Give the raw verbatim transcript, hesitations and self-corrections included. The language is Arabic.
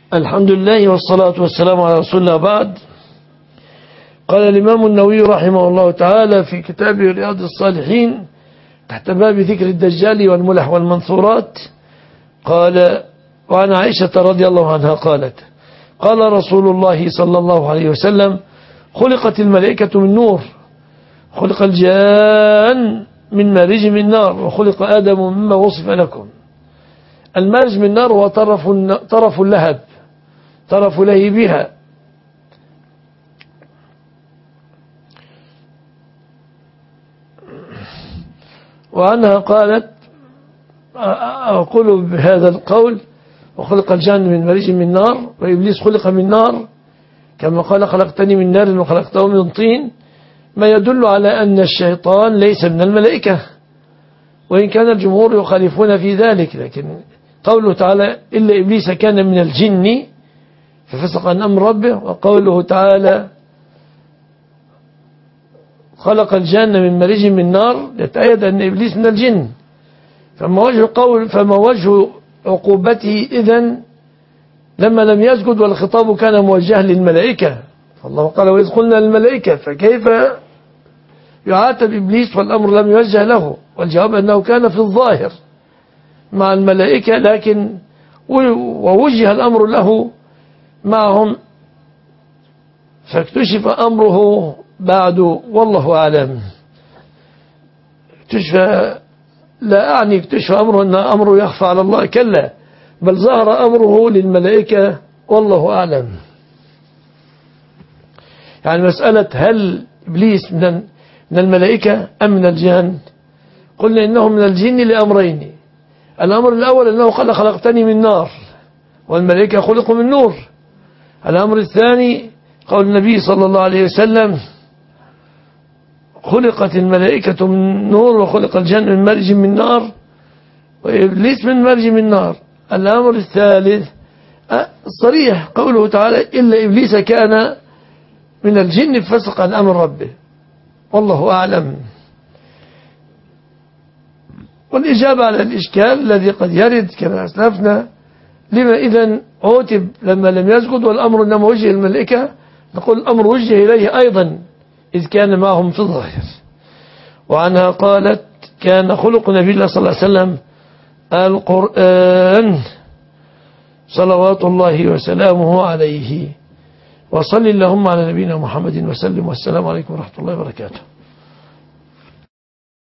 الحمد لله والصلاة والسلام على رسول الله. بعد، قال الإمام النووي رحمه الله تعالى في كتابه رياض الصالحين تحت باب ذكر الدجال والملح والمنثورات، قال: وعن عائشة رضي الله عنها قالت: قال رسول الله صلى الله عليه وسلم: خلقت الملائكة من نور، خلق الجان من مارج من نار، وخلق آدم مما وصف لكم. المارج من نار هو طرف طرف اللهب، طرف لهيبها، وعنها قالت: أقول بهذا القول: وخلق الجان من مارج من نار، وإبليس خلق من نار، كما قال: خلقتني من نار وخلقته من طين، ما يدل على أن الشيطان ليس من الملائكة، وإن كان الجمهور يخالفون في ذلك. لكن قوله تعالى: إلا إبليس كان من الجن ففسق عن أمر ربه، وقوله تعالى: خلق الجن من مارج من نار، يتأيد أن إبليس من الجن. فما وجه قول فما وجه عقوبته إذن لما لم يسجد والخطاب كان موجه للملائكة؟ فالله قال: وإذ قلنا للملائكة، فكيف يعاتب إبليس والأمر لم يوجه له؟ والجواب أنه كان في الظاهر مع الملائكة، لكن ووجه الأمر له معهم، فاكتشف أمره بعد، والله أعلم. اكتشف، لا أعني اكتشف أمره أن أمره يخفى على الله، كلا، بل ظهر أمره للملائكة، والله أعلم. يعني مسألة هل إبليس من من الملائكة أم من الجن؟ قلنا إنه من الجن لأمرين. الأمر الأول أنه قال: خلقتني من نار، والملائكة خلقوا من نور. الأمر الثاني قول النبي صلى الله عليه وسلم: خلقت الملائكة من نور، وخلق الجن من مارج من نار، وإبليس من مارج من نار. الأمر الثالث صريح، قوله تعالى: إلا إبليس كان من الجن ففسق عن أمر ربه، والله أعلم. والإجابة على الإشكال الذي قد يرد كما أسلفنا: لما إذن عوتب لما لم يسجد والأمر إنما وجه الملائكة؟ نقول: الأمر وجه إليه أيضا إذ كان معهم في الظاهر. وعنها قالت: كان خلق نبي الله صلى الله عليه وسلم القرآن صلوات الله وسلامه عليه. وصل اللهم على نبينا محمد وسلم، والسلام عليكم ورحمة الله وبركاته.